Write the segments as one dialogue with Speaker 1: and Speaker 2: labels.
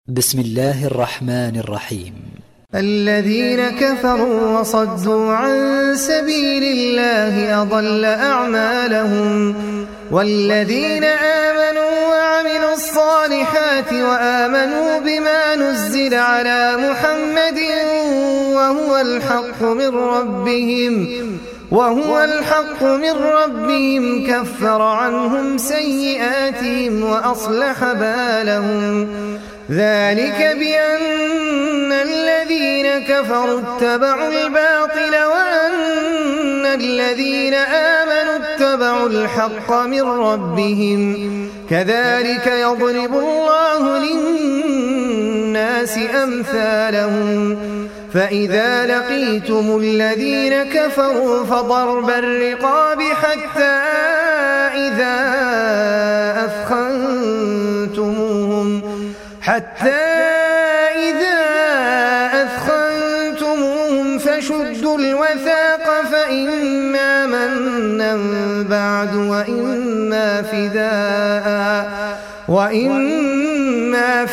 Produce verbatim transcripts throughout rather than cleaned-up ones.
Speaker 1: بسم الله الرحمن الرحيم.
Speaker 2: الذين كفروا وصدوا عن سبيل الله أضل أعمالهم والذين آمنوا وعملوا الصالحات وآمنوا بما نزل على محمد وهو الحق من ربهم وهو الحق من ربهم كفر عنهم سيئاتهم وأصلح بالهم ذلك بأن الذين كفروا اتبعوا الباطل وأن الذين آمنوا اتبعوا الحق من ربهم كذلك يضرب الله للناس أمثالهم فإذا لقيتم الذين كفروا فضرب الرقاب حتى إذا أثخنتموهم حتى إذا أثخنتموهم فشدوا الوثاق فإما منا بعد وإما فداء وإما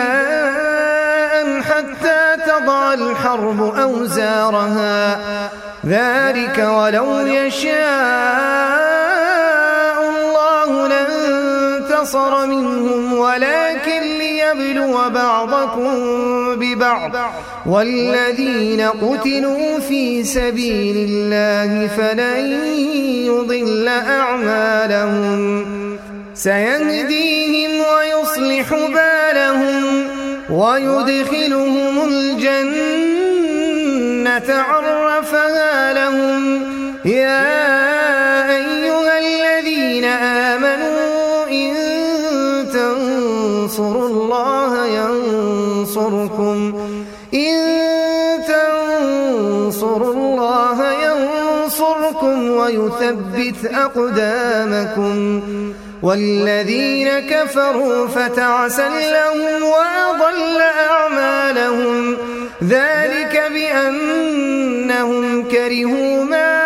Speaker 2: فداء حتى تضع الحرب أوزارها ذلك ولو يشاء الله لانتصر منهم ولكن ليبلو بعضكم ببعض والذين قتلوا في سبيل الله فلن يضل أعمالهم سيهديهم ويصلح بالهم ويدخلهم الجنة عرفها لهم يا أيها الذين آمنوا إن تنصروا الله ينصركم إن تنصروا الله ينصركم ويثبت أقدامكم والذين كفروا فتعسا لهم وأضل أعمالهم ذلك بأنهم كرهوا ما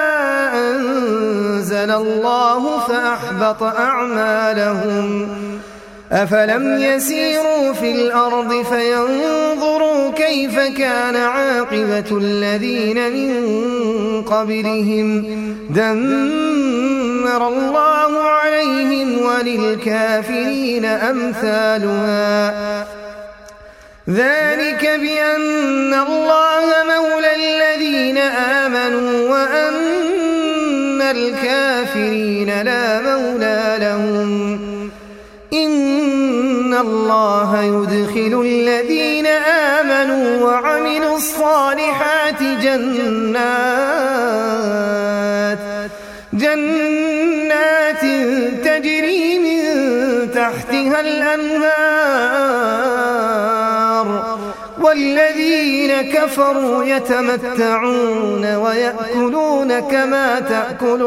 Speaker 2: أنزل الله فأحبط أعمالهم أفلم يسيروا في الأرض فينظروا كيف كان عاقبة الذين من قبلهم دمر الله عليهم وللكافرين أمثالها ذلك بأن الله مولى الذين آمنوا وأن الكافرين لا مولى لهم إن الله يدخل الذين آمنوا وعملوا الصالحات جنات جنات تجري من تحتها الأنهار والذين كفروا يتمتعون ويأكلون كما تأكل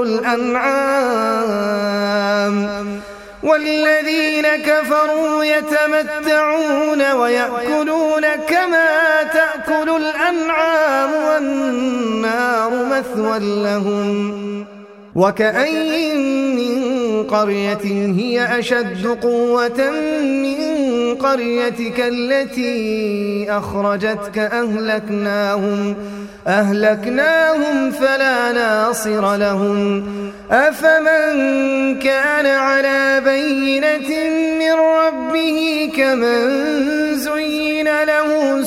Speaker 2: الأنعام والذين كفروا يتمتعون ويأكلون كما تأكل الأنعام والنار مثوى لهم وكأين من قرية هي أشد قوة من قريتك التي أخرجتك أهلكناهم أهلكناهم فلا ناصر لهم أفمن كان على بينة من ربه كمن زين له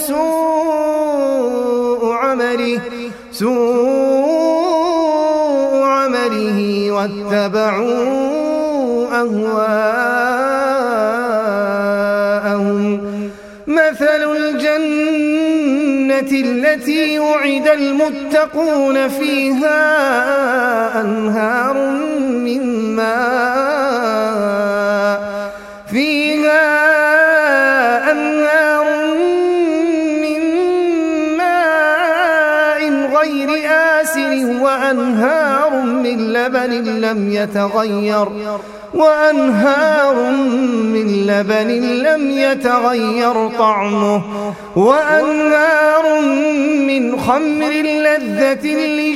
Speaker 2: سوء عمله سوء عمله واتبعوا أهواءهم مثل الجنة التي وعد المتقون فيها أنهار من ماء فيها أنهار من ماء غير آسن وأنهار من لبن لم يتغير وأنهار من لبن لم يتغير طعمه وأنهار من خمر لذة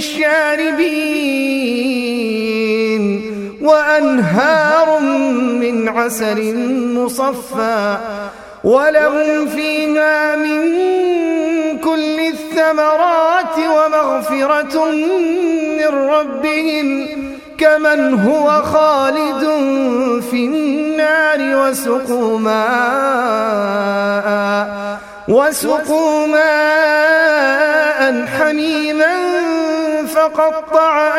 Speaker 2: للشاربين وأنهار من عسل مصفى ولهم فيها من كل الثمرات ومغفرة من ربهم كمن هو خالد في النار وسقوا ماء وسقوا ماء حميما فقطع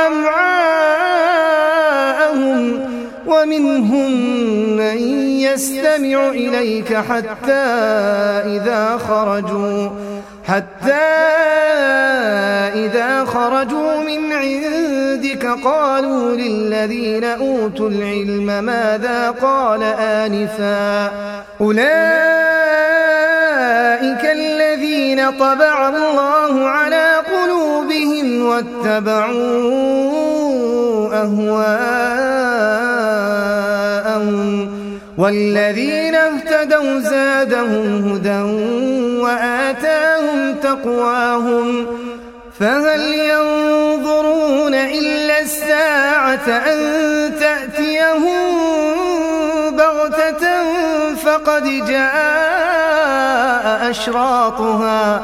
Speaker 2: أمعاءهم ومنهم من يستمع إليك حتى إذا خرجوا حتى إذا خرجوا من عندك قالوا للذين أوتوا العلم ماذا قال آنفا أولئك الذين طبع الله على قلوبهم واتبعوا أهواءهم والذين اهتدوا زادهم هدى وآتاهم تقواهم فهل ينظرون إلا الساعة أن تأتيهم بغتة فقد جاء أشراطها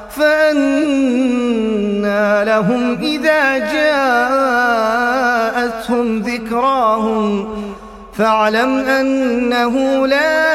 Speaker 2: فأنى لهم إذا جاءتهم ذكراهم فاعلم أنه لا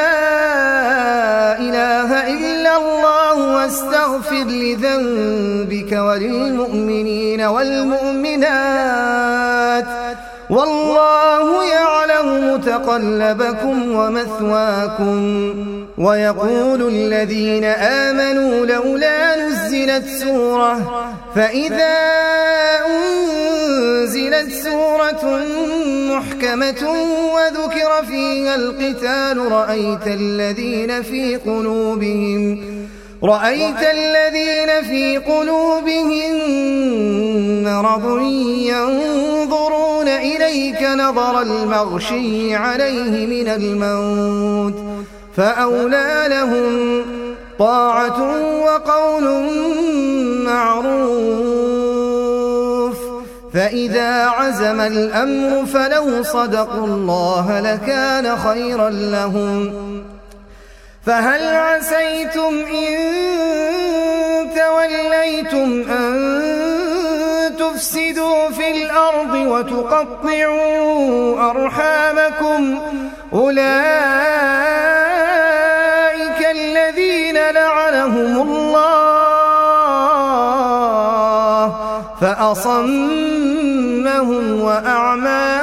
Speaker 2: إله إلا الله واستغفر لذنبك وللمؤمنين والمؤمنات والله يعلم متقلبكم ومثواكم ويقول الذين آمنوا لولا نزلت سورة فإذا أنزلت سورة محكمة وذكر فيها القتال رأيت الذين في قلوبهم رأيت الذين في قلوبهم مرض ينظرون إليك نظر المغشي عليه من الموت فأولى لهم طاعة وقول معروف فإذا عزم الأمر فلو صدقوا الله لكان خيرا لهم فهل عسيتم إن توليتم أن تفسدوا في الأرض وتقطعوا أرحامكم أولئك الذين لعنهم الله فأصمهم وأعمى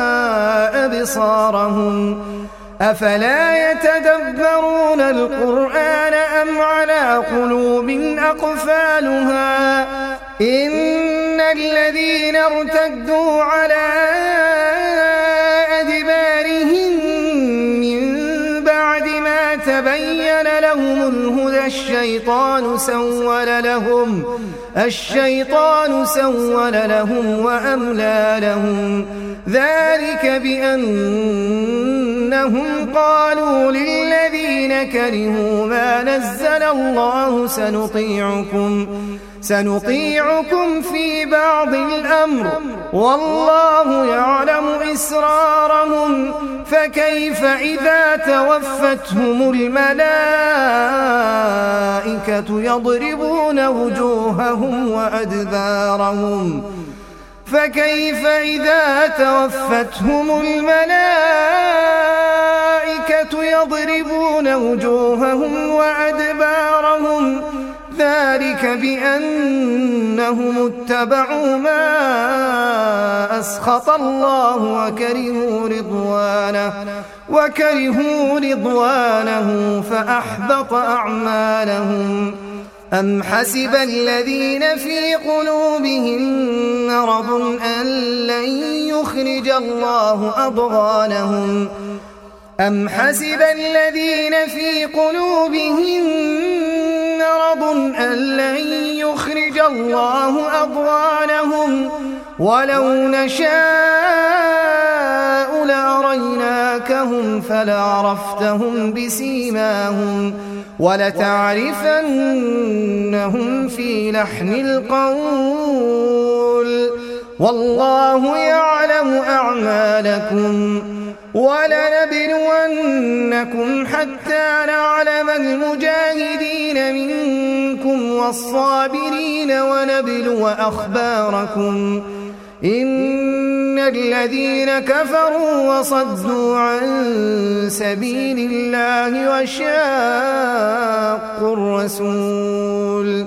Speaker 2: أبصارهم أفلا يتدبرون القرآن أم على قلوب أقفالها إن الذين ارتدوا على أدبارهم من بعد ما تبين لهم الهدى الشيطان سول لهم الشيطان سول لهم وأملى لهم ذلك بأنهم قالوا للذين كرهوا ما نزل الله سنطيعكم سنطيعكم في بعض الأمر والله يعلم إسرارهم فكيف إذا توفتهم الملائكة يضربون وجوههم وأدبارهم فكيف إذا توفتهم الملائكة يضربون وجوههم وأدبارهم ذلك بأنهم اتبعوا ما أسخط الله وكرهوا رضوانه وكرهوا رضوانه فأحبط أعمالهم أم حسب الذين في قلوبهم مرض أن لن يخرج الله أضغانهم أم حسب الذين في قلوبهم مرض أن لن يخرج الله أضغانهم ولو نشاء لأريناكهم فلعرفتهم بسيماهم ولتعرفنهم في لحن القول والله يعلم أعمالكم ولنبلونكم حتى نعلم المجاهدين منكم والصابرين ونبلو أخباركم إن الذين كفروا وصدوا عن سبيل الله وشاقوا الرسول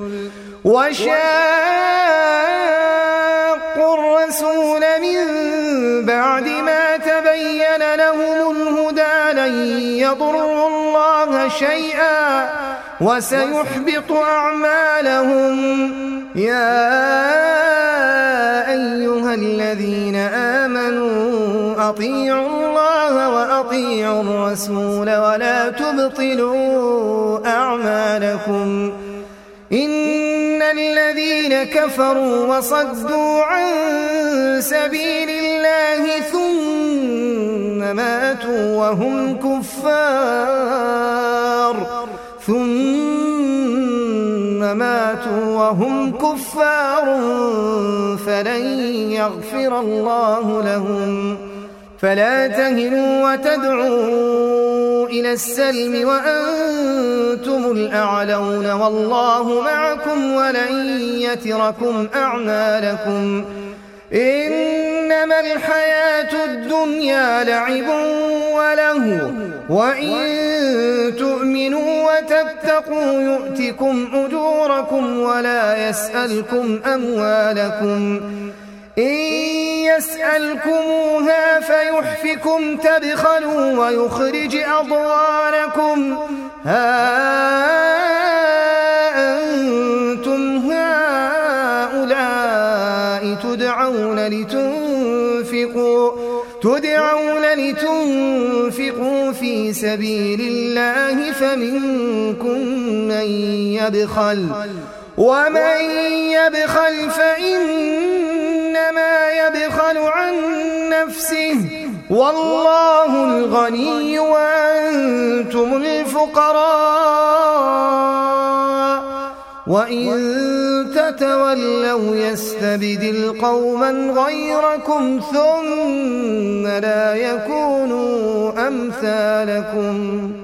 Speaker 2: وشاقوا الرسول من بعد ما تبين لهم الهدى لن يضروا الله شيئا وسيحبط أعمالهم. يا أيها الذين آمنوا أطيعوا الله وأطيعوا الرسول ولا تبطلوا أعمالكم إن الذين كفروا وصدوا عن سبيل الله ثم ماتوا وهم كفار ثم ماتوا وهم كفار فلن يغفر الله لهم. فلا تهنوا وتدعوا إلى السلم وأنتم الأعلون والله معكم ولن يتركم أعمالكم إنما الحياة الدنيا لعب وله وإن تؤمنوا وتتقوا يؤتكم أجوركم ولا يسألكم أموالكم إن يسألكموها فيحفكم تبخلوا ويخرج أضغانكم ها أنتم هؤلاء تدعون لتنفقوا تدعون لتنفقوا في سبيل الله فمنكم من يبخل ومن يبخل فإنما يبخل عن نفسه والله الغني وأنتم الفقراء وإن تتولوا يستبدل قوما غيركم ثم لا يكونوا أمثالكم.